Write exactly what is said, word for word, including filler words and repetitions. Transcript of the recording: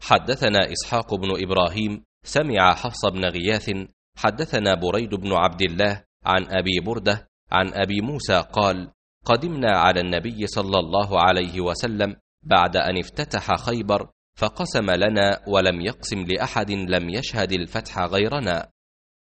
حدثنا إسحاق بن إبراهيم سمع حفص بن غياث حدثنا بريد بن عبد الله عن أبي بردة عن أبي موسى قال: قدمنا على النبي صلى الله عليه وسلم بعد أن افتتح خيبر، فقسم لنا ولم يقسم لأحد لم يشهد الفتح غيرنا،